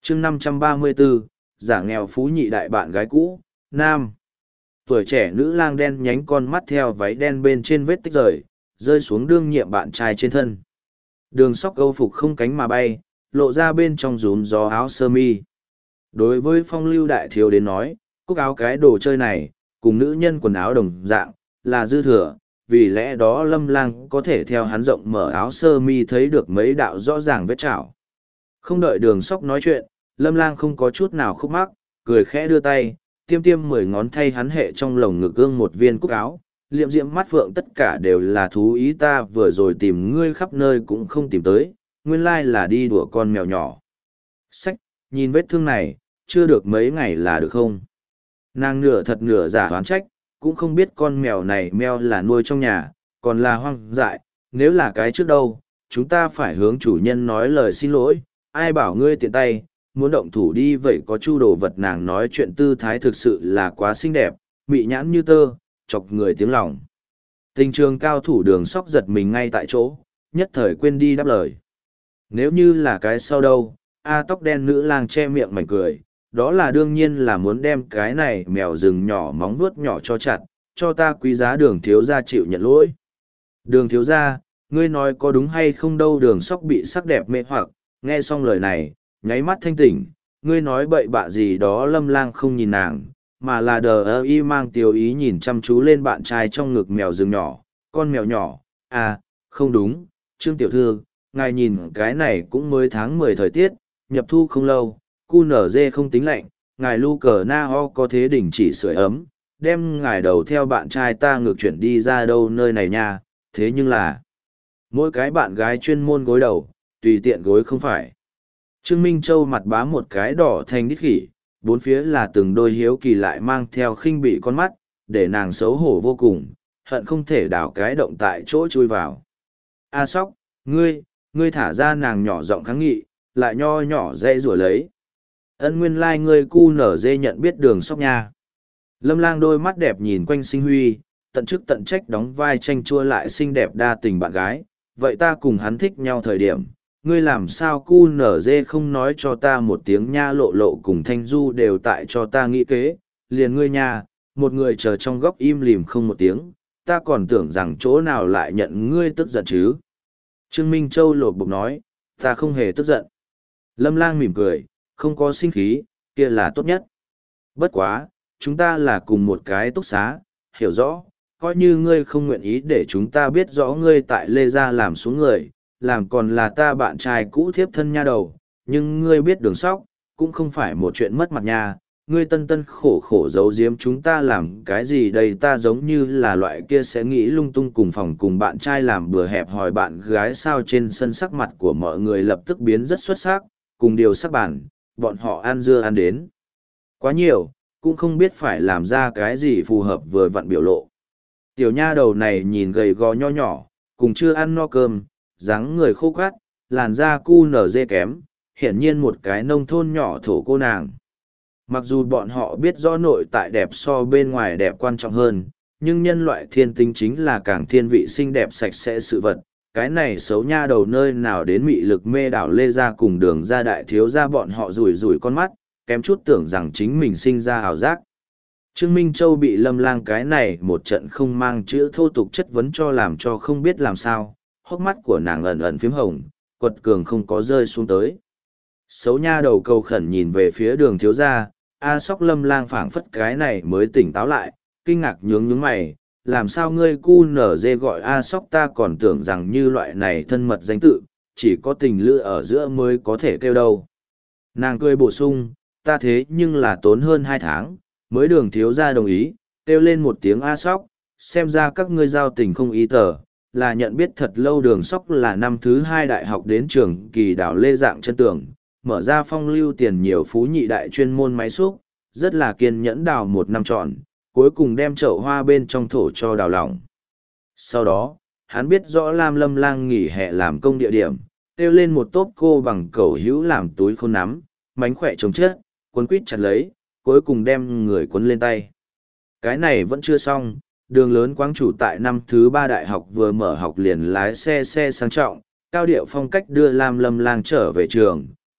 chương 534, giả nghèo phú nhị đại bạn gái cũ, nam. Tuổi trẻ nữ lang đen nhánh con mắt theo váy đen bên trên vết tích rơi xuống đương nhiệm bạn trai trên thân. Đường sóc câu phục không cánh mà bay, lộ ra bên trong rúm gió áo sơ mi. Đối với phong lưu đại thiếu đến nói, cúc áo cái đồ chơi này, cùng nữ nhân quần áo đồng dạng, là dư thừa, vì lẽ đó Lâm Lang có thể theo hắn rộng mở áo sơ mi thấy được mấy đạo rõ ràng vết chảo. Không đợi đường sóc nói chuyện, Lâm Lang không có chút nào khúc mắc, cười khẽ đưa tay, tiêm tiêm 10 ngón thay hắn hệ trong lồng ngực ương một viên cúc áo, liệm diễm mắt phượng tất cả đều là thú ý, ta vừa rồi tìm ngươi khắp nơi cũng không tìm tới, nguyên lai là đi đùa con mèo nhỏ. Sách, nhìn vết thương này, chưa được mấy ngày là được không? Nàng nửa thật nửa giả hoán trách, cũng không biết con mèo này mèo là nuôi trong nhà, còn là hoang dại, nếu là cái trước đâu, chúng ta phải hướng chủ nhân nói lời xin lỗi, ai bảo ngươi tiện tay, muốn động thủ đi vậy có chu đồ vật. Nàng nói chuyện tư thái thực sự là quá xinh đẹp, mị nhãn như tơ, chọc người tiếng lòng. Tình trường cao thủ đường sóc giật mình ngay tại chỗ, nhất thời quên đi đáp lời. Nếu như là cái sau đâu, tóc đen nữ lang che miệng mảnh cười, đó là đương nhiên là muốn đem cái này mèo rừng nhỏ móng vuốt nhỏ cho chặt, cho ta quý giá. Đường thiếu gia chịu nhận lỗi. Đường thiếu gia, ngươi nói có đúng hay không đâu? Đường sóc bị sắc đẹp mê hoặc, nghe xong lời này, nháy mắt thanh tỉnh, ngươi nói bậy bạ gì đó. Lâm Lang không nhìn nàng, mà là đờ ơ y mang tiêu ý nhìn chăm chú lên bạn trai trong ngực mèo rừng nhỏ. Con mèo nhỏ, không đúng, Trương tiểu thư, ngài nhìn cái này cũng mới tháng 10 thời tiết, nhập thu không lâu, cu nở dê không tính lạnh, ngài lu cờ na ho có thế đình chỉ sưởi ấm, đem ngài đầu theo bạn trai ta ngược chuyển đi ra đâu nơi này nha. Thế nhưng là mỗi cái bạn gái chuyên môn gối đầu, tùy tiện gối không phải. Trương Minh Châu mặt bá một cái đỏ thành đít khỉ, bốn phía là từng đôi hiếu kỳ lại mang theo khinh bỉ con mắt, để nàng xấu hổ vô cùng, hận không thể đảo cái động tại chỗ chui vào. Sóc, ngươi thả ra. Nàng nhỏ giọng kháng nghị, lại nho nhỏ dây rủa lấy. Nguyên lai ngươi cu nở dê nhận biết đường sóc nha. Lâm Lang đôi mắt đẹp nhìn quanh Sinh Huy, tận chức tận trách đóng vai tranh chua lại xinh đẹp đa tình bạn gái. Vậy ta cùng hắn thích nhau thời điểm, ngươi làm sao cu nở dê không nói cho ta một tiếng nha? Lộ lộ cùng Thanh Du đều tại cho ta nghĩ kế, liền ngươi nha, một người chờ trong góc im lìm không một tiếng, ta còn tưởng rằng chỗ nào lại nhận ngươi tức giận chứ. Trương Minh Châu lột bụng nói, ta không hề tức giận. Lâm Lang mỉm cười, không có sinh khí, kia là tốt nhất. Bất quá, chúng ta là cùng một cái túc xá, hiểu rõ, coi như ngươi không nguyện ý để chúng ta biết rõ ngươi tại Lê Gia làm xuống người, làm còn là ta bạn trai cũ thiếp thân nha đầu, nhưng ngươi biết đường sóc, cũng không phải một chuyện mất mặt nha. Ngươi tân tân khổ khổ giấu giếm chúng ta làm cái gì đây? Ta giống như là loại kia sẽ nghĩ lung tung cùng phòng cùng bạn trai làm bừa hẹp hòi bạn gái sao? Trên sân sắc mặt của mọi người lập tức biến rất xuất sắc, cùng điều sắc bản, bọn họ ăn dưa ăn đến quá nhiều, cũng không biết phải làm ra cái gì phù hợp vừa vặn biểu lộ. Tiểu nha đầu này nhìn gầy gò nho nhỏ, cùng chưa ăn no cơm, dáng người khô cát, làn da cu nở dê kém, hiển nhiên một cái nông thôn nhỏ thổ cô nàng. Mặc dù bọn họ biết rõ nội tại đẹp so bên ngoài đẹp quan trọng hơn, nhưng nhân loại thiên tính chính là càng thiên vị xinh đẹp sạch sẽ sự vật. Cái này xấu nha đầu nơi nào đến mị lực mê đảo Lê Gia cùng Đường Gia đại thiếu gia, bọn họ rủi rủi con mắt, kém chút tưởng rằng chính mình sinh ra ảo giác. Trương Minh Châu bị Lâm Lang cái này một trận không mang chữ thô tục chất vấn cho làm cho không biết làm sao, hốc mắt của nàng ẩn ẩn phím hồng, quật cường không có rơi xuống tới. Xấu nha đầu cầu khẩn nhìn về phía Đường thiếu gia, Sóc. Lâm Lang phảng phất cái này mới tỉnh táo lại, kinh ngạc nhướng mày, làm sao ngươi cu nở dê gọi Sóc? Ta còn tưởng rằng như loại này thân mật danh tự, chỉ có tình lữ ở giữa mới có thể kêu đâu. Nàng cười bổ sung, ta thế nhưng là tốn hơn 2 tháng, mới Đường thiếu gia đồng ý, kêu lên một tiếng Sóc, xem ra các ngươi giao tình không ý tờ, là nhận biết thật lâu. Đường Sóc là năm thứ 2 đại học đến trường Kỳ Đảo Lê dạng chân tường, mở ra phong lưu tiền nhiều phú nhị đại chuyên môn máy xúc, rất là kiên nhẫn đào 1 năm trọn, cuối cùng đem chậu hoa bên trong thổ cho đào lỏng. Sau đó, hắn biết rõ Lam Lâm Lang nghỉ hè làm công địa điểm, kêu lên một tốp cô bằng cẩu hữu làm túi khôn nắm, mánh khỏe chống chết, quấn quít chặt lấy, cuối cùng đem người quấn lên tay. Cái này vẫn chưa xong, Đường lớn quáng chủ tại năm thứ 3 đại học vừa mở học liền lái xe sang trọng, cao điệu phong cách đưa Lam Lâm Lang trở về trường.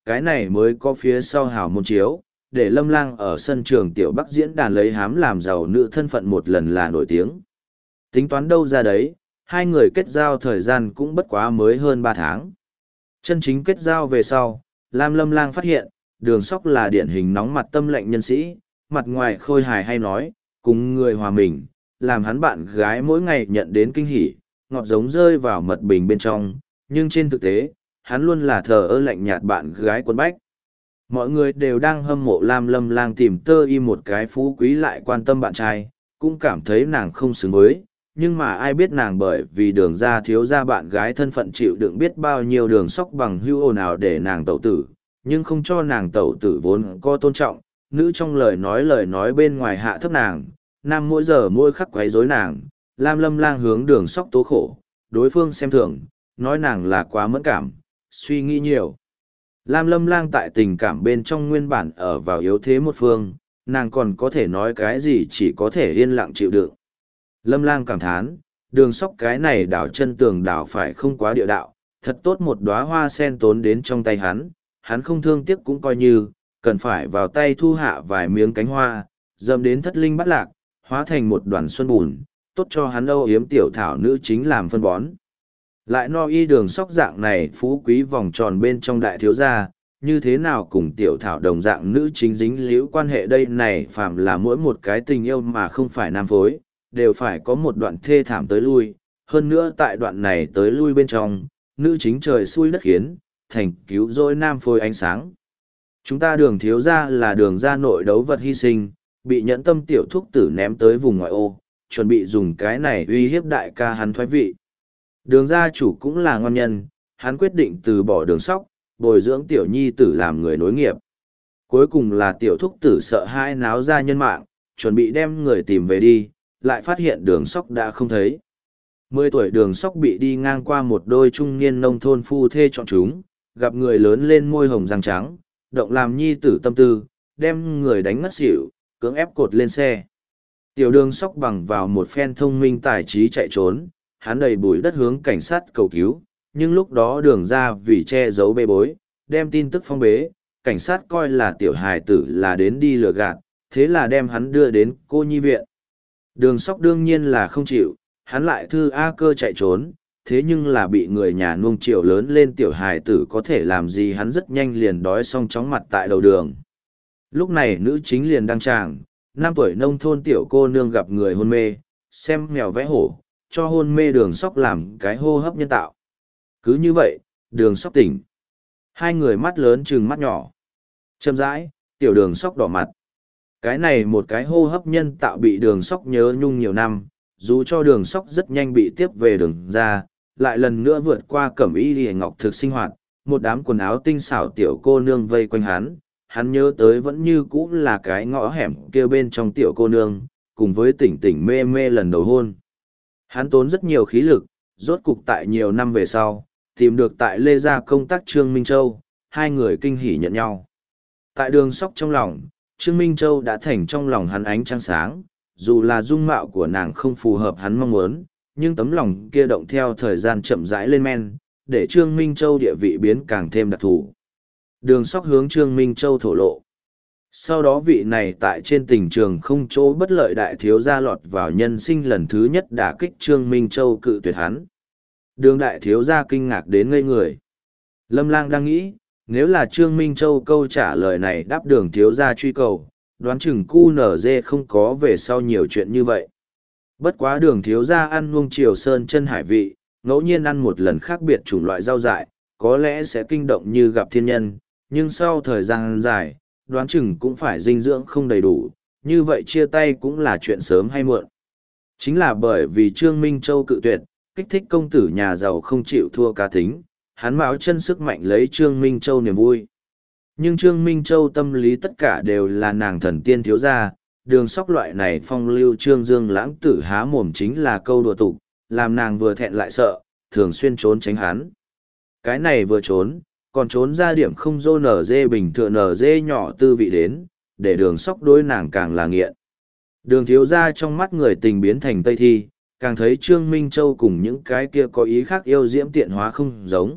cái này mới có phía sau hào môn chiếu, để Lâm Lang ở sân trường Tiểu Bắc diễn đàn lấy hám làm giàu nữ thân phận một lần là nổi tiếng. Tính toán đâu ra đấy, hai người kết giao thời gian cũng bất quá mới hơn 3 tháng. Chân chính kết giao về sau, Lâm Lang phát hiện, Đường Sóc là điển hình nóng mặt tâm lệnh nhân sĩ, mặt ngoài khôi hài hay nói, cùng người hòa mình, làm hắn bạn gái mỗi ngày nhận đến kinh hỉ, ngọt giống rơi vào mật bình bên trong, nhưng trên thực tế, hắn luôn là thờ ơ lạnh nhạt bạn gái quân bách. Mọi người đều đang hâm mộ Lâm Lang tìm tơ y một cái phú quý lại quan tâm bạn trai, cũng cảm thấy nàng không xứng với, nhưng mà ai biết nàng bởi vì Đường ra thiếu ra bạn gái thân phận chịu đựng biết bao nhiêu Đường Sóc bằng hưu ồn ào để nàng tẩu tử, nhưng không cho nàng tẩu tử vốn có tôn trọng, nữ trong lời nói bên ngoài hạ thấp nàng, nam mỗi giờ mỗi khắc quấy rối nàng, Lâm Lang hướng Đường Sóc tố khổ, đối phương xem thường, nói nàng là quá mẫn cảm, suy nghĩ nhiều. Lâm Lang tại tình cảm bên trong nguyên bản ở vào yếu thế một phương, nàng còn có thể nói cái gì chỉ có thể yên lặng chịu đựng. Lâm Lang cảm thán, Đường Sóc cái này đảo chân tường đảo phải không quá địa đạo, thật tốt một đóa hoa sen tốn đến trong tay hắn không thương tiếc cũng coi như, cần phải vào tay thu hạ vài miếng cánh hoa, dầm đến thất linh bắt lạc, hóa thành một đoàn xuân bùn, tốt cho hắn âu yếm tiểu thảo nữ chính làm phân bón. Lại no y Đường Sóc dạng này phú quý vòng tròn bên trong đại thiếu gia, như thế nào cùng tiểu thảo đồng dạng nữ chính dính liễu quan hệ đây này phạm là mỗi một cái tình yêu mà không phải nam phối, đều phải có một đoạn thê thảm tới lui, hơn nữa tại đoạn này tới lui bên trong, nữ chính trời xui đất khiến, thành cứu rỗi nam phối ánh sáng. Chúng ta Đường thiếu gia là Đường gia nội đấu vật hy sinh, bị nhẫn tâm tiểu thúc tử ném tới vùng ngoại ô, chuẩn bị dùng cái này uy hiếp đại ca hắn thoái vị. Đường gia chủ cũng là ngon nhân, hắn quyết định từ bỏ Đường Sóc, bồi dưỡng tiểu nhi tử làm người nối nghiệp. Cuối cùng là tiểu thúc tử sợ hãi náo ra nhân mạng, chuẩn bị đem người tìm về đi, lại phát hiện Đường Sóc đã không thấy. 10 tuổi Đường Sóc bị đi ngang qua một đôi trung niên nông thôn phu thê chọn chúng, gặp người lớn lên môi hồng răng trắng, động làm nhi tử tâm tư, đem người đánh ngất xỉu, cưỡng ép cột lên xe. Tiểu Đường Sóc bằng vào một phen thông minh tài trí chạy trốn, hắn đầy bụi đất hướng cảnh sát cầu cứu, nhưng lúc đó Đường ra vì che giấu bê bối, đem tin tức phong bế, cảnh sát coi là tiểu hài tử là đến đi lừa gạt, thế là đem hắn đưa đến cô nhi viện. Đường Sóc đương nhiên là không chịu, hắn lại thư A cơ chạy trốn, thế nhưng là bị người nhà nuông chiều lớn lên tiểu hài tử có thể làm gì hắn rất nhanh liền đói xong chóng mặt tại đầu đường. Lúc này nữ chính liền đăng tràng, 5 tuổi nông thôn tiểu cô nương gặp người hôn mê, xem mèo vẽ hổ, cho hôn mê Đường Sóc làm cái hô hấp nhân tạo. Cứ như vậy, Đường Sóc tỉnh. Hai người mắt lớn trừng mắt nhỏ. Chậm rãi, tiểu Đường Sóc đỏ mặt. Cái này một cái hô hấp nhân tạo bị Đường Sóc nhớ nhung nhiều năm, dù cho Đường Sóc rất nhanh bị tiếp về Đường ra, lại lần nữa vượt qua cẩm y liễu ngọc thực sinh hoạt, một đám quần áo tinh xảo tiểu cô nương vây quanh hắn nhớ tới vẫn như cũ là cái ngõ hẻm kia bên trong tiểu cô nương, cùng với tỉnh tỉnh mê mê lần đầu hôn. Hắn tốn rất nhiều khí lực, rốt cục tại nhiều năm về sau, tìm được tại Lê Gia công tác Trương Minh Châu, hai người kinh hỉ nhận nhau. Tại Đường Sóc trong lòng, Trương Minh Châu đã thành trong lòng hắn ánh trăng sáng, dù là dung mạo của nàng không phù hợp hắn mong muốn, nhưng tấm lòng kia động theo thời gian chậm rãi lên men, để Trương Minh Châu địa vị biến càng thêm đặc thù. Đường Sóc hướng Trương Minh Châu thổ lộ. Sau đó vị này tại trên tình trường không chỗ bất lợi đại thiếu gia lọt vào nhân sinh lần thứ nhất đả kích Trương Minh Châu cự tuyệt hắn. Đường đại thiếu gia kinh ngạc đến ngây người. Lâm Lang đang nghĩ, nếu là Trương Minh Châu câu trả lời này đáp Đường thiếu gia truy cầu, đoán chừng QNZ không có về sau nhiều chuyện như vậy. Bất quá Đường thiếu gia ăn nuông chiều sơn chân hải vị, ngẫu nhiên ăn một lần khác biệt chủng loại rau dại, có lẽ sẽ kinh động như gặp thiên nhân, nhưng sau thời gian dài, đoán chừng cũng phải dinh dưỡng không đầy đủ, như vậy chia tay cũng là chuyện sớm hay muộn. Chính là bởi vì Trương Minh Châu cự tuyệt, kích thích công tử nhà giàu không chịu thua cá tính, hắn máo chân sức mạnh lấy Trương Minh Châu niềm vui. Nhưng Trương Minh Châu tâm lý tất cả đều là nàng thần tiên thiếu gia, Đường Sóc loại này phong lưu Trương Dương lãng tử há mồm chính là câu đùa tục, làm nàng vừa thẹn lại sợ, thường xuyên trốn tránh hắn. Cái này vừa trốn, còn trốn ra điểm không dô nở dê bình thường nở dê nhỏ tư vị đến, để Đường Sóc đối nàng càng là nghiện. Đường thiếu gia trong mắt người tình biến thành Tây Thi, càng thấy Trương Minh Châu cùng những cái kia có ý khác yêu diễm tiện hóa không giống,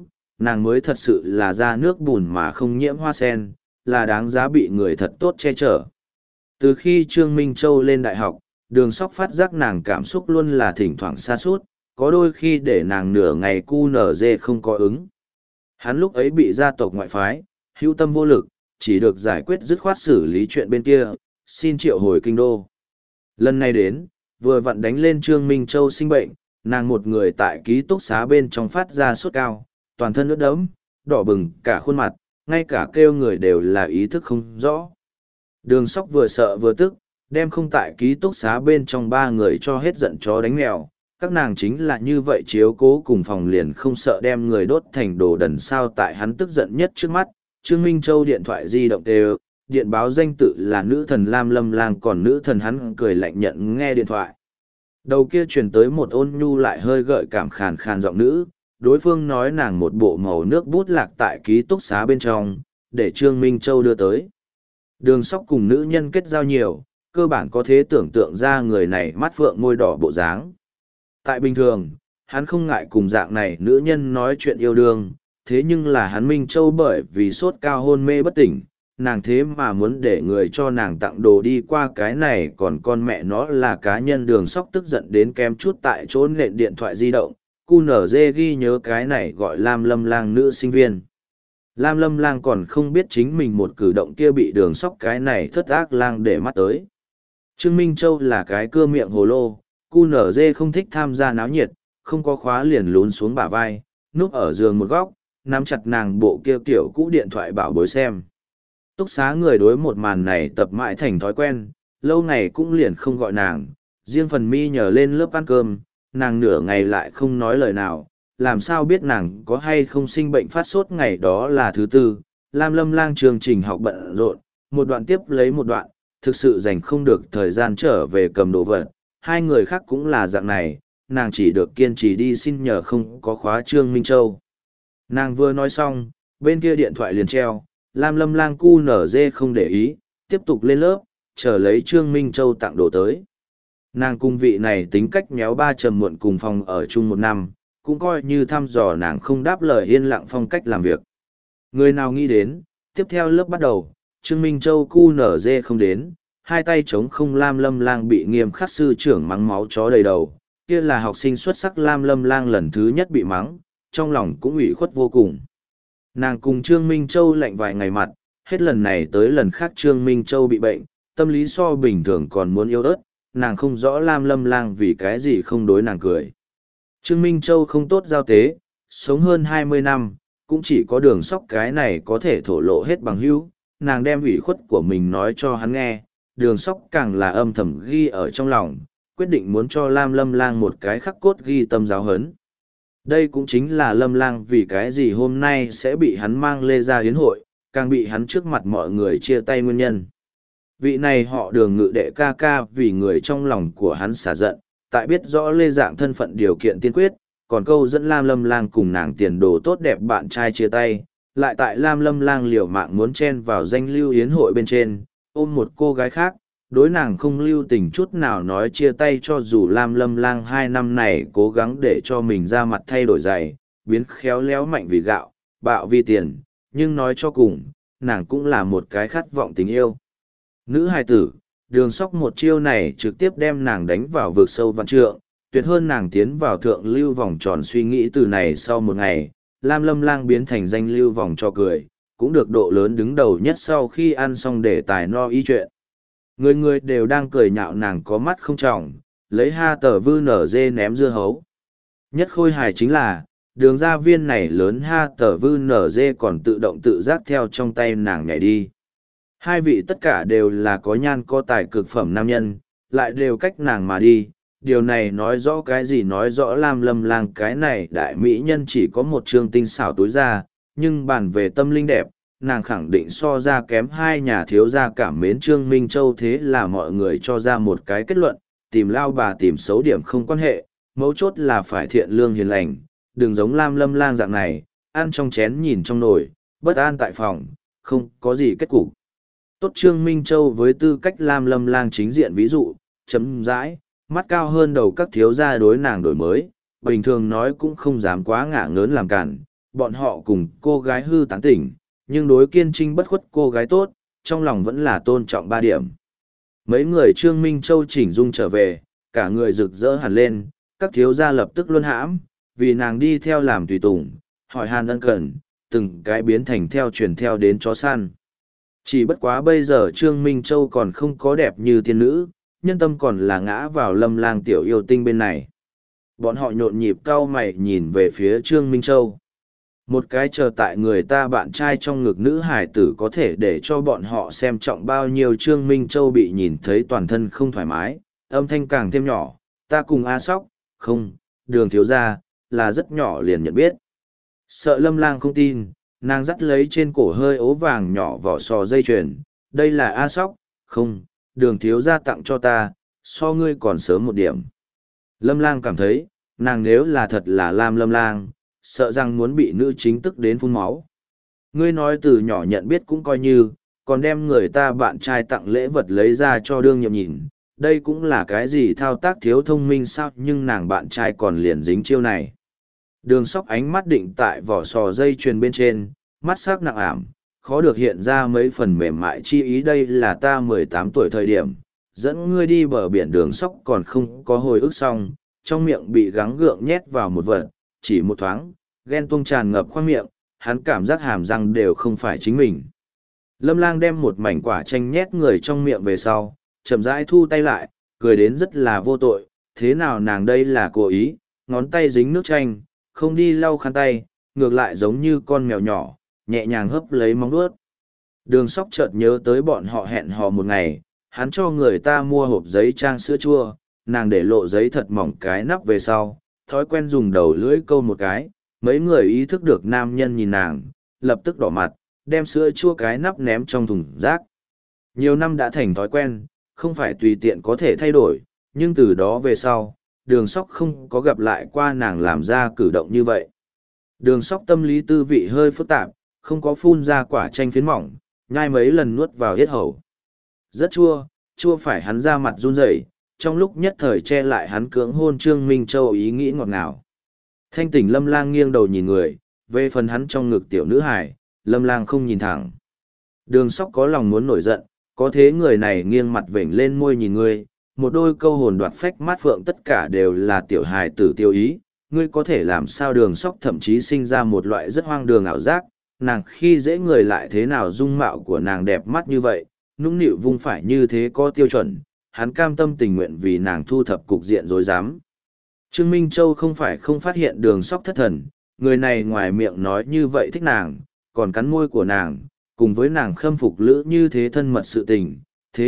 nàng mới thật sự là ra nước bùn mà không nhiễm hoa sen, là đáng giá bị người thật tốt che chở. Từ khi Trương Minh Châu lên đại học, Đường Sóc phát giác nàng cảm xúc luôn là thỉnh thoảng sa sút, có đôi khi để nàng nửa ngày cu nở dê không có ứng. Hắn lúc ấy bị gia tộc ngoại phái, hữu tâm vô lực, chỉ được giải quyết dứt khoát xử lý chuyện bên kia, xin triệu hồi kinh đô. Lần này đến, vừa vặn đánh lên Trương Minh Châu sinh bệnh, nàng một người tại ký túc xá bên trong phát ra sốt cao, toàn thân ướt đẫm, đỏ bừng cả khuôn mặt, ngay cả kêu người đều là ý thức không rõ. Đường Sóc vừa sợ vừa tức, đem không tại ký túc xá bên trong ba người cho hết giận chó đánh mèo. Các nàng chính là như vậy chiếu cố cùng phòng liền không sợ đem người đốt thành đồ đần sao tại hắn tức giận nhất trước mắt. Trương Minh Châu điện thoại di động đều, điện báo danh tự là nữ thần Lam Lâm Lang, còn nữ thần hắn cười lạnh nhận nghe điện thoại. Đầu kia truyền tới một ôn nhu lại hơi gợi cảm khàn khàn giọng nữ, đối phương nói nàng một bộ màu nước bút lạc tại ký túc xá bên trong, để Trương Minh Châu đưa tới. Đường Sóc cùng nữ nhân kết giao nhiều, cơ bản có thể tưởng tượng ra người này mắt phượng môi đỏ bộ dáng. Tại bình thường, hắn không ngại cùng dạng này nữ nhân nói chuyện yêu đương, thế nhưng là hắn Minh Châu bởi vì sốt cao hôn mê bất tỉnh, nàng thế mà muốn để người cho nàng tặng đồ đi qua cái này, còn con mẹ nó là cá nhân. Đường Sóc tức giận đến kem chút tại chỗ nện điện thoại di động, QNZ ghi nhớ cái này gọi Lam Lâm Lang nữ sinh viên. Lam Lâm Lang còn không biết chính mình một cử động kia bị Đường Sóc cái này thất ác lang để mắt tới. Trương Minh Châu là cái cưa miệng hồ lô, QNZ không thích tham gia náo nhiệt, không có khóa liền lún xuống bả vai, núp ở giường một góc, nắm chặt nàng bộ kia kiểu cũ điện thoại bảo bối xem. Túc xá người đối một màn này tập mãi thành thói quen, lâu ngày cũng liền không gọi nàng, riêng phần mi nhờ lên lớp ăn cơm, nàng nửa ngày lại không nói lời nào, làm sao biết nàng có hay không sinh bệnh phát sốt. Ngày đó là thứ tư, Lam Lâm Lang chương trình học bận rộn, một đoạn tiếp lấy một đoạn, thực sự dành không được thời gian trở về cầm đồ vật. Hai người khác cũng là dạng này, nàng chỉ được kiên trì đi xin nhờ không có khóa Trương Minh Châu. Nàng vừa nói xong, bên kia điện thoại liền treo, Lam Lâm Lang QNZ không để ý, tiếp tục lên lớp, chờ lấy Trương Minh Châu tặng đồ tới. Nàng cung vị này tính cách méo ba trầm muộn cùng phòng ở chung một năm, cũng coi như thăm dò nàng không đáp lời yên lặng phong cách làm việc. Người nào nghĩ đến, tiếp theo lớp bắt đầu, Trương Minh Châu QNZ không đến, hai tay chống không. Lam Lâm Lang bị nghiêm khắc sư trưởng mắng máu chó đầy đầu, kia là học sinh xuất sắc Lam Lâm Lang lần thứ nhất bị mắng, trong lòng cũng ủy khuất vô cùng. Nàng cùng Trương Minh Châu lạnh vài ngày mặt, hết lần này tới lần khác Trương Minh Châu bị bệnh, tâm lý so bình thường còn muốn yếu ớt, nàng không rõ Lam Lâm Lang vì cái gì không đối nàng cười. Trương Minh Châu không tốt giao tế, sống hơn 20 năm, cũng chỉ có Đường Sóc cái này có thể thổ lộ hết bằng hữu, nàng đem ủy khuất của mình nói cho hắn nghe, Đường Sóc càng là âm thầm ghi ở trong lòng, quyết định muốn cho Lam Lâm Lang một cái khắc cốt ghi tâm giáo hấn. Đây cũng chính là Lâm Lang vì cái gì hôm nay sẽ bị hắn mang lê ra yến hội, càng bị hắn trước mặt mọi người chia tay nguyên nhân. Vị này họ Đường ngự đệ ca ca vì người trong lòng của hắn xả giận, tại biết rõ lê dạng thân phận điều kiện tiên quyết, còn câu dẫn Lam Lâm Lang cùng nàng tiền đồ tốt đẹp bạn trai chia tay, lại tại Lam Lâm Lang liều mạng muốn chen vào danh lưu yến hội bên trên, ôm một cô gái khác, đối nàng không lưu tình chút nào nói chia tay. Cho dù Lam Lâm Lang 2 năm này cố gắng để cho mình ra mặt thay đổi giày, biến khéo léo mạnh vì gạo, bạo vì tiền, nhưng nói cho cùng, nàng cũng là một cái khát vọng tình yêu. Nữ hài tử, Đường Sóc một chiêu này trực tiếp đem nàng đánh vào vực sâu vạn trượng, tuyệt hơn nàng tiến vào thượng lưu vòng tròn suy nghĩ. Từ này sau một ngày, Lam Lâm Lang biến thành danh lưu vòng cho cười, cũng được độ lớn đứng đầu nhất sau khi ăn xong để tài no y chuyện. Người người đều đang cười nhạo nàng có mắt không tròng, lấy ha tờ vư nở dê ném dưa hấu. Nhất khôi hài chính là, đường gia viên này lớn ha tờ vư nở dê còn tự động tự giác theo trong tay nàng nhảy đi. Hai vị tất cả đều là có nhan có tài cực phẩm nam nhân, lại đều cách nàng mà đi. Điều này nói rõ cái gì? Nói rõ Lam Lâm Lang cái này đại mỹ nhân chỉ có một trương tinh xảo túi ra, nhưng bàn về tâm linh đẹp, nàng khẳng định so ra kém hai nhà thiếu gia cảm mến Trương Minh Châu. Thế là mọi người cho ra một cái kết luận, tìm lao bà tìm xấu điểm không quan hệ, mấu chốt là phải thiện lương hiền lành, đừng giống Lam Lâm Lang dạng này, ăn trong chén nhìn trong nồi, bất an tại phòng, không có gì kết cục. Tốt. Trương Minh Châu với tư cách Lam Lâm Lang chính diện ví dụ, chấm dãi, mắt cao hơn đầu các thiếu gia đối nàng đổi mới, bình thường nói cũng không dám quá ngả ngớn làm cản, bọn họ cùng cô gái hư tán tỉnh, nhưng đối kiên trinh bất khuất cô gái tốt, trong lòng vẫn là tôn trọng 3 điểm. Mấy người Trương Minh Châu chỉnh dung trở về, cả người rực rỡ hẳn lên, các thiếu gia lập tức luân hãm, vì nàng đi theo làm tùy tùng, hỏi han ân cần, từng cái biến thành theo truyền theo đến chó săn. Chỉ bất quá bây giờ Trương Minh Châu còn không có đẹp như tiên nữ, nhân tâm còn là ngã vào Lâm Lang tiểu yêu tinh bên này. Bọn họ nhộn nhịp cau mày nhìn về phía Trương Minh Châu. Một cái chờ tại người ta bạn trai trong ngực nữ hải tử có thể để cho bọn họ xem trọng bao nhiêu. Trương Minh Châu bị nhìn thấy toàn thân không thoải mái, âm thanh càng thêm nhỏ, ta cùng A Sóc, không, Đường thiếu gia, là rất nhỏ liền nhận biết. Sợ Lâm Lang không tin, nàng dắt lấy trên cổ hơi ố vàng nhỏ vỏ sò dây chuyền, đây là A Sóc, không, Đường thiếu gia tặng cho ta, so ngươi còn sớm một điểm. Lâm Lang cảm thấy, nàng nếu là thật là Lam Lâm Lang, sợ rằng muốn bị nữ chính tức đến phun máu. Ngươi nói từ nhỏ nhận biết cũng coi như, còn đem người ta bạn trai tặng lễ vật lấy ra cho đương nhiệm nhìn, đây cũng là cái gì thao tác thiếu thông minh sao, nhưng nàng bạn trai còn liền dính chiêu này. Đường Sóc ánh mắt định tại vỏ sò dây chuyền bên trên, mắt sắc nặng ảm, khó được hiện ra mấy phần mềm mại chi ý. Đây là ta 18 tuổi thời điểm, dẫn ngươi đi bờ biển. Đường Sóc còn không có hồi ức xong, trong miệng bị gắng gượng nhét vào một vật, chỉ một thoáng, ghen tuông tràn ngập khoang miệng, hắn cảm giác hàm răng đều không phải chính mình. Lâm Lang đem một mảnh quả chanh nhét người trong miệng về sau, chậm rãi thu tay lại, cười đến rất là vô tội, thế nào nàng đây là cố ý, ngón tay dính nước chanh, không đi lau khăn tay, ngược lại giống như con mèo nhỏ, nhẹ nhàng hấp lấy móng vuốt. Đường Sóc chợt nhớ tới bọn họ hẹn hò một ngày, hắn cho người ta mua hộp giấy trang sữa chua, nàng để lộ giấy thật mỏng cái nắp về sau, thói quen dùng đầu lưỡi câu một cái, mấy người ý thức được nam nhân nhìn nàng, lập tức đỏ mặt, đem sữa chua cái nắp ném trong thùng rác. Nhiều năm đã thành thói quen, không phải tùy tiện có thể thay đổi, nhưng từ đó về sau, Đường Sóc không có gặp lại qua nàng làm ra cử động như vậy. Đường Sóc tâm lý tư vị hơi phức tạp, không có phun ra quả chanh phiến mỏng, nhai mấy lần nuốt vào yết hầu. Rất chua, chua phải hắn ra mặt run rẩy, trong lúc nhất thời che lại hắn cưỡng hôn Trương Minh Châu ý nghĩ ngọt ngào. Thanh tỉnh Lâm Lang nghiêng đầu nhìn người, về phần hắn trong ngực tiểu nữ hài, Lâm Lang không nhìn thẳng. Đường Sóc có lòng muốn nổi giận, có thế người này nghiêng mặt vểnh lên môi nhìn ngươi, một đôi câu hồn đoạt phách mắt phượng tất cả đều là tiểu hài tử tiêu ý, ngươi có thể làm sao. Đường Sóc thậm chí sinh ra một loại rất hoang đường ảo giác, nàng khi dễ người lại thế nào dung mạo của nàng đẹp mắt như vậy, nũng nịu vung phải như thế có tiêu chuẩn, hắn cam tâm tình nguyện vì nàng thu thập cục diện dối dám. Trương Minh Châu không phải không phát hiện Đường Sóc thất thần, người này ngoài miệng nói như vậy thích nàng, còn cắn môi của nàng, cùng với nàng khâm phục lữ như thế thân mật sự tình, thế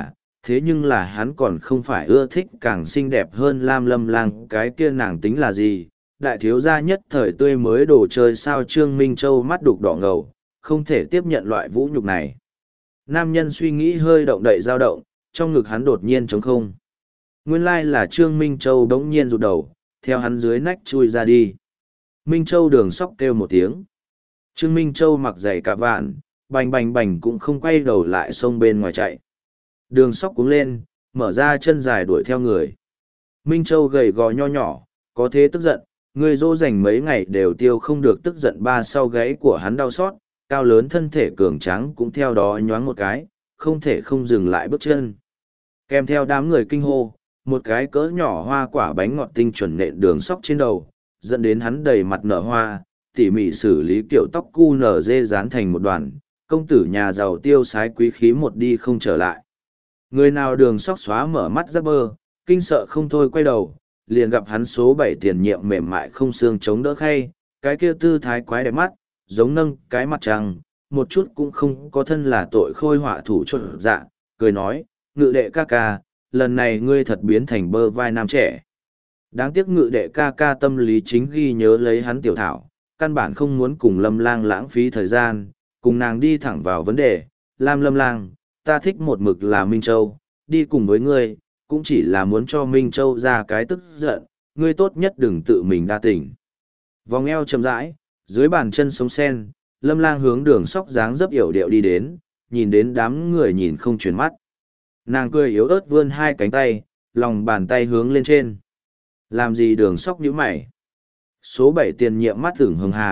nhưng là hắn còn không phải ưa thích càng xinh đẹp hơn Lam Lâm Lang, cái kia nàng tính là gì, đại thiếu gia nhất thời tươi mới đồ chơi sao. Trương Minh Châu mắt đục đỏ ngầu, không thể tiếp nhận loại vũ nhục này. Nam nhân suy nghĩ hơi động đậy dao động, trong ngực hắn đột nhiên trống không. Nguyên lai là Trương Minh Châu đống nhiên rụt đầu, theo hắn dưới nách chui ra đi. Minh Châu. Đường Sóc kêu một tiếng. Trương Minh Châu mặc giày cả vạn, bành bành bành cũng không quay đầu lại xông bên ngoài chạy. Đường Sóc cuống lên, mở ra chân dài đuổi theo người. Minh Châu gầy gò nho nhỏ, có thế tức giận, người dỗ dành mấy ngày đều tiêu không được tức giận. Ba sau gáy của hắn đau xót, cao lớn thân thể cường tráng cũng theo đó nhoáng một cái, không thể không dừng lại bước chân. Kèm theo đám người kinh hô, một cái cỡ nhỏ hoa quả bánh ngọt tinh chuẩn nện Đường Sóc trên đầu, dẫn đến hắn đầy mặt nở hoa, tỉ mỉ xử lý kiểu tóc cu nở dê dán thành một đoàn, công tử nhà giàu tiêu sái quý khí một đi không trở lại. Người nào Đường Sóc xóa mở mắt ra bơ, kinh sợ không thôi quay đầu, liền gặp hắn số 7 tiền nhiệm mềm mại không xương chống đỡ khay, cái kia tư thái quái đẹp mắt, giống nâng cái mặt trăng, một chút cũng không có thân là tội khôi họa thủ trộn dạ, cười nói, Ngự đệ ca ca, lần này ngươi thật biến thành bơ vai nam trẻ. Đáng tiếc Ngự đệ ca ca tâm lý chính ghi nhớ lấy hắn tiểu thảo, căn bản không muốn cùng Lâm Lang lãng phí thời gian, cùng nàng đi thẳng vào vấn đề. Lam Lâm Lang, ta thích một mực là Minh Châu, đi cùng với ngươi, cũng chỉ là muốn cho Minh Châu ra cái tức giận, ngươi tốt nhất đừng tự mình đa tình. Vòng eo chậm rãi, dưới bàn chân sống sen, Lâm Lang hướng Đường Sóc dáng dấp yểu điệu đi đến, nhìn đến đám người nhìn không chuyển mắt. Nàng cười yếu ớt vươn hai cánh tay, lòng bàn tay hướng lên trên. Làm gì? Đường Sóc nhíu mày. Số 7 tiền nhiệm mắt tưởng hường hà,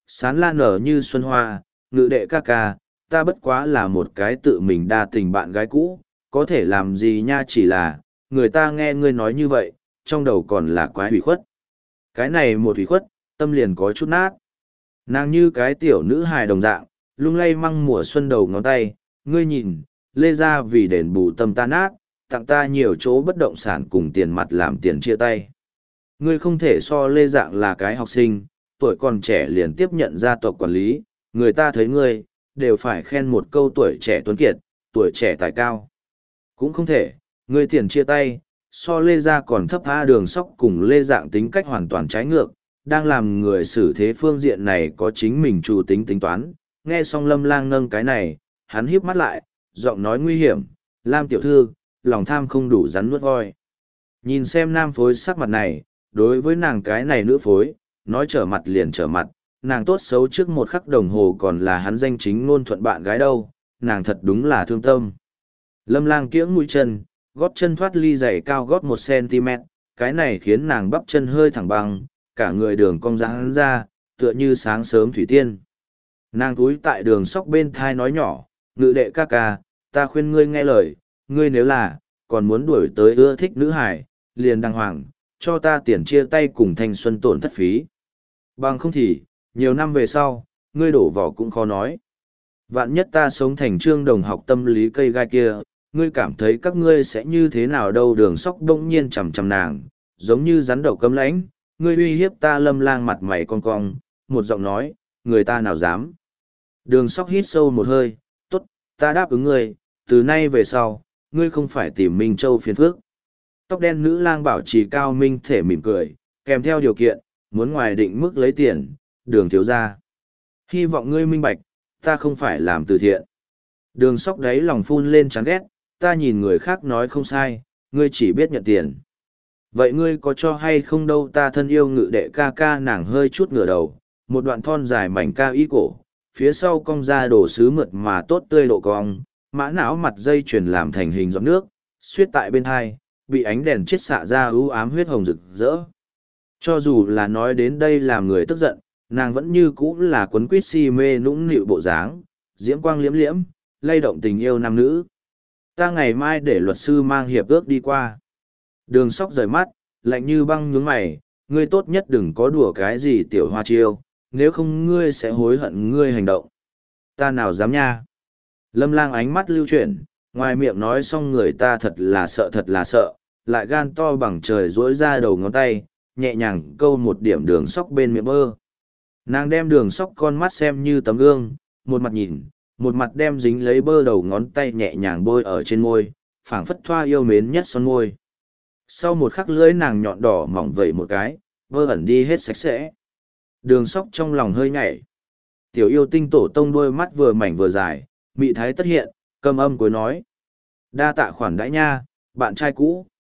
sán lan nở như xuân hoa, ngự đệ ca ca, ta bất quá là một cái tự mình đa tình bạn gái cũ, có thể làm gì nha, chỉ là, người ta nghe ngươi nói như vậy, trong đầu còn là quái hủy khuất. Cái này một hủy khuất, tâm liền có chút nát. Nàng như cái tiểu nữ hài đồng dạng, lung lay măng mùa xuân đầu ngón tay, ngươi nhìn, lê ra vì đền bù tâm ta nát, tặng ta nhiều chỗ bất động sản cùng tiền mặt làm tiền chia tay. Ngươi không thể so lê dạng là cái học sinh, tuổi còn trẻ liền tiếp nhận gia tộc quản lý, người ta thấy ngươi, đều phải khen một câu tuổi trẻ tuấn kiệt, tuổi trẻ tài cao. Cũng không thể, ngươi tiền chia tay, so lê gia còn thấp tha đường sóc cùng lê dạng tính cách hoàn toàn trái ngược, đang làm người xử thế phương diện này có chính mình chủ tính tính toán. Nghe xong Lâm Lang nâng cái này, hắn híp mắt lại, giọng nói nguy hiểm, Lam tiểu thư, lòng tham không đủ rắn nuốt voi. Nhìn xem nam phối sắc mặt này, đối với nàng cái này nữ phối, nói trở mặt liền trở mặt, nàng tốt xấu trước một khắc đồng hồ còn là hắn danh chính ngôn thuận bạn gái đâu, nàng thật đúng là thương tâm. Lâm Lang kiễng mũi chân, gót chân thoát ly giày cao gót 1 cm, cái này khiến nàng bắp chân hơi thẳng băng, cả người đường cong rắn ra, tựa như sáng sớm thủy tiên. Nàng túi tại đường sóc bên thai nói nhỏ, ngự đệ ca ca, ta khuyên ngươi nghe lời, ngươi nếu là, còn muốn đuổi tới ưa thích nữ hải, liền đàng hoàng, cho ta tiền chia tay cùng thanh xuân tổn thất phí. Bằng không thì, nhiều năm về sau, ngươi đổ vỏ cũng khó nói. Vạn nhất ta sống thành trương đồng học tâm lý cây gai kia, ngươi cảm thấy các ngươi sẽ như thế nào đâu. Đường sóc đông nhiên chằm chằm nàng, giống như rắn đầu cấm lãnh, ngươi uy hiếp ta. Lâm Lang mặt mày cong cong, một giọng nói, người ta nào dám. Đường sóc hít sâu một hơi, tốt, ta đáp ứng ngươi, từ nay về sau, ngươi không phải tìm Minh Châu phiền phức. Tóc đen nữ lang bảo trì cao minh thể mỉm cười, kèm theo điều kiện, muốn ngoài định mức lấy tiền, đường thiếu ra. Hy vọng ngươi minh bạch, ta không phải làm từ thiện. Đường sóc đáy lòng phun lên chán ghét, ta nhìn người khác nói không sai, ngươi chỉ biết nhận tiền. Vậy ngươi có cho hay không đâu. Ta thân yêu ngự đệ ca ca. Nàng hơi chút ngửa đầu, một đoạn thon dài mảnh ca y cổ, phía sau cong ra đồ sứ mượt mà tốt tươi độ cong, mã não mặt dây chuyền làm thành hình giọt nước, suýt tại bên hai, bị ánh đèn chiết xạ ra ưu ám huyết hồng rực rỡ. Cho dù là nói đến đây làm người tức giận, nàng vẫn như cũ là quấn quýt si mê nũng nịu bộ dáng, diễm quang liễm liễm, lay động tình yêu nam nữ. Ta ngày mai để luật sư mang hiệp ước đi qua. Đường sóc rời mắt, lạnh như băng nhướng mày, ngươi tốt nhất đừng có đùa cái gì tiểu hoa chiêu, nếu không ngươi sẽ hối hận ngươi hành động. Ta nào dám nha. Lâm Lang ánh mắt lưu chuyển, ngoài miệng nói xong người ta thật là sợ, lại gan to bằng trời duỗi ra đầu ngón tay, nhẹ nhàng câu một điểm đường sóc bên miệng bơ. Nàng đem đường sóc con mắt xem như tấm gương, một mặt nhìn, một mặt đem dính lấy bơ đầu ngón tay nhẹ nhàng bôi ở trên môi, phảng phất thoa yêu mến nhất son môi. Sau một khắc lưỡi nàng nhọn đỏ mỏng vẩy một cái, bơ ẩn đi hết sạch sẽ. Đường sóc trong lòng hơi nhảy. Tiểu yêu tinh tổ tông đôi mắt vừa mảnh vừa dài, mị thái tất hiện, cầm âm cuối nói. Đa tạ khoản đãi nha, bạn trai cũ.